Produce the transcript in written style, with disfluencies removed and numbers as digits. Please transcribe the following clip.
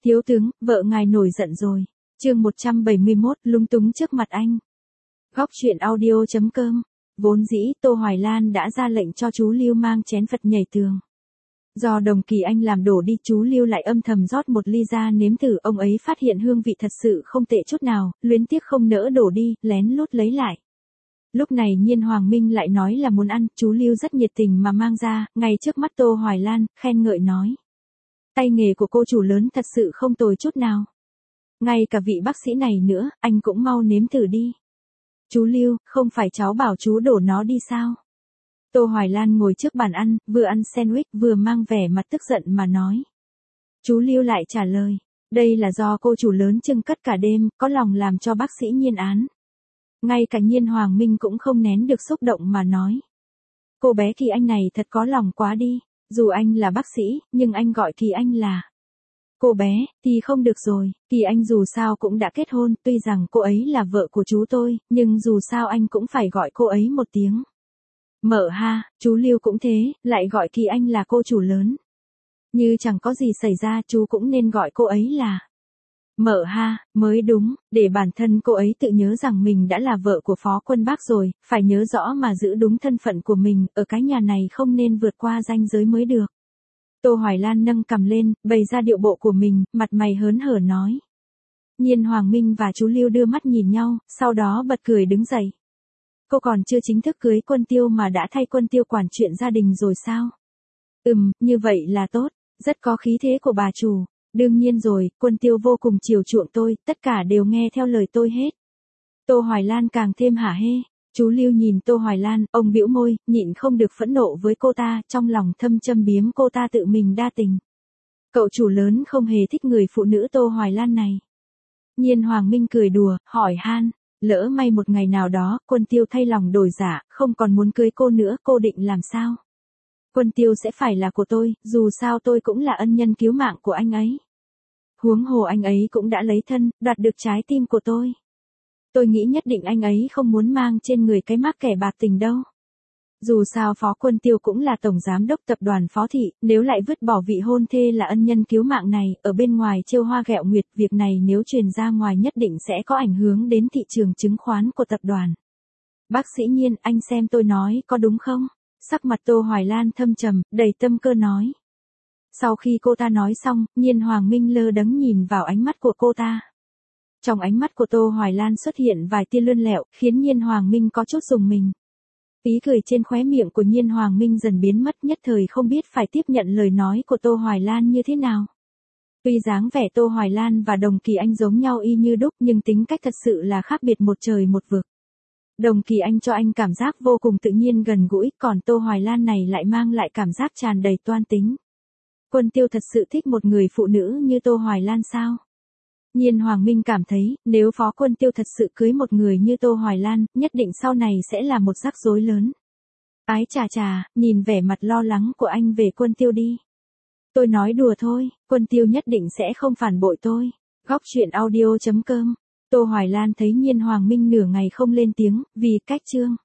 Thiếu tướng, vợ ngài nổi giận rồi. Chương 171, lúng túng trước mặt anh. Góc truyện audio.com. Vốn dĩ Tô Hoài Lan đã ra lệnh cho chú Lưu mang chén Phật nhảy tường. Do Đồng Kỳ Anh làm đổ đi, chú Lưu lại âm thầm rót một ly ra nếm thử. Ông ấy phát hiện hương vị thật sự không tệ chút nào, luyến tiếc không nỡ đổ đi, lén lút lấy lại. Lúc này Nhiên Hoàng Minh lại nói là muốn ăn, chú Lưu rất nhiệt tình mà mang ra, ngay trước mắt Tô Hoài Lan, khen ngợi nói. Tay nghề của cô chủ lớn thật sự không tồi chút nào. Ngay cả vị bác sĩ này nữa, anh cũng mau nếm thử đi. Chú Lưu, không phải cháu bảo chú đổ nó đi sao? Tô Hoài Lan ngồi trước bàn ăn, vừa ăn sandwich vừa mang vẻ mặt tức giận mà nói. Chú Lưu lại trả lời, đây là do cô chủ lớn trưng cất cả đêm, có lòng làm cho bác sĩ Nhiên án. Ngay cả Nhiên Hoàng Minh cũng không nén được xúc động mà nói. Cô bé Kỳ Anh này thật có lòng quá đi, dù anh là bác sĩ, nhưng anh gọi Kỳ Anh là cô bé, thì không được rồi. Kỳ Anh dù sao cũng đã kết hôn, tuy rằng cô ấy là vợ của chú tôi, nhưng dù sao anh cũng phải gọi cô ấy một tiếng. Mợ ha, chú Lưu cũng thế, lại gọi Kỳ Anh là cô chủ lớn. Như chẳng có gì xảy ra, chú cũng nên gọi cô ấy là mợ ha, mới đúng, để bản thân cô ấy tự nhớ rằng mình đã là vợ của Phó Quân Bác rồi, phải nhớ rõ mà giữ đúng thân phận của mình, ở cái nhà này không nên vượt qua ranh giới mới được. Tô Hoài Lan nâng cằm lên, bày ra điệu bộ của mình, mặt mày hớn hở nói. Nhiên Hoàng Minh và chú Lưu đưa mắt nhìn nhau, sau đó bật cười đứng dậy. Cô còn chưa chính thức cưới Quân Tiêu mà đã thay Quân Tiêu quản chuyện gia đình rồi sao? Như vậy là tốt, rất có khí thế của bà chủ. Đương nhiên rồi, Quân Tiêu vô cùng chiều chuộng tôi, tất cả đều nghe theo lời tôi hết. Tô Hoài Lan càng thêm hả hê. Chú Lưu nhìn Tô Hoài Lan, ông bĩu môi, nhịn không được phẫn nộ với cô ta, trong lòng thâm châm biếm cô ta tự mình đa tình. Cậu chủ lớn không hề thích người phụ nữ Tô Hoài Lan này. Nhiên Hoàng Minh cười đùa, hỏi han, lỡ may một ngày nào đó, Quân Tiêu thay lòng đổi dạ, không còn muốn cưới cô nữa, cô định làm sao? Quân Tiêu sẽ phải là của tôi, dù sao tôi cũng là ân nhân cứu mạng của anh ấy. Huống hồ anh ấy cũng đã lấy thân, đoạt được trái tim của tôi. Tôi nghĩ nhất định anh ấy không muốn mang trên người cái mác kẻ bạc tình đâu. Dù sao Phó Quân Tiêu cũng là tổng giám đốc tập đoàn Phó Thị, nếu lại vứt bỏ vị hôn thê là ân nhân cứu mạng này, ở bên ngoài trêu hoa ghẹo nguyệt, việc này nếu truyền ra ngoài nhất định sẽ có ảnh hưởng đến thị trường chứng khoán của tập đoàn. Bác sĩ Nhiên, anh xem tôi nói có đúng không? Sắc mặt Tô Hoài Lan thâm trầm, đầy tâm cơ nói. Sau khi cô ta nói xong, Nhiên Hoàng Minh lơ đắng nhìn vào ánh mắt của cô ta. Trong ánh mắt của Tô Hoài Lan xuất hiện vài tia lươn lẹo, khiến Nhiên Hoàng Minh có chút rùng mình. Ý cười trên khóe miệng của Nhiên Hoàng Minh dần biến mất, nhất thời không biết phải tiếp nhận lời nói của Tô Hoài Lan như thế nào. Tuy dáng vẻ Tô Hoài Lan và Đồng Kỳ Anh giống nhau y như đúc, nhưng tính cách thật sự là khác biệt một trời một vực. Đồng Kỳ Anh cho anh cảm giác vô cùng tự nhiên gần gũi, còn Tô Hoài Lan này lại mang lại cảm giác tràn đầy toan tính. Quân Tiêu thật sự thích một người phụ nữ như Tô Hoài Lan sao? Nhiên Hoàng Minh cảm thấy, nếu Phó Quân Tiêu thật sự cưới một người như Tô Hoài Lan, nhất định sau này sẽ là một rắc rối lớn. Ái chà, nhìn vẻ mặt lo lắng của anh về Quân Tiêu đi. Tôi nói đùa thôi, Quân Tiêu nhất định sẽ không phản bội tôi. Góc truyện audio.com. Tô Hoài Lan thấy Nhiên Hoàng Minh nửa ngày không lên tiếng, vì cách chương.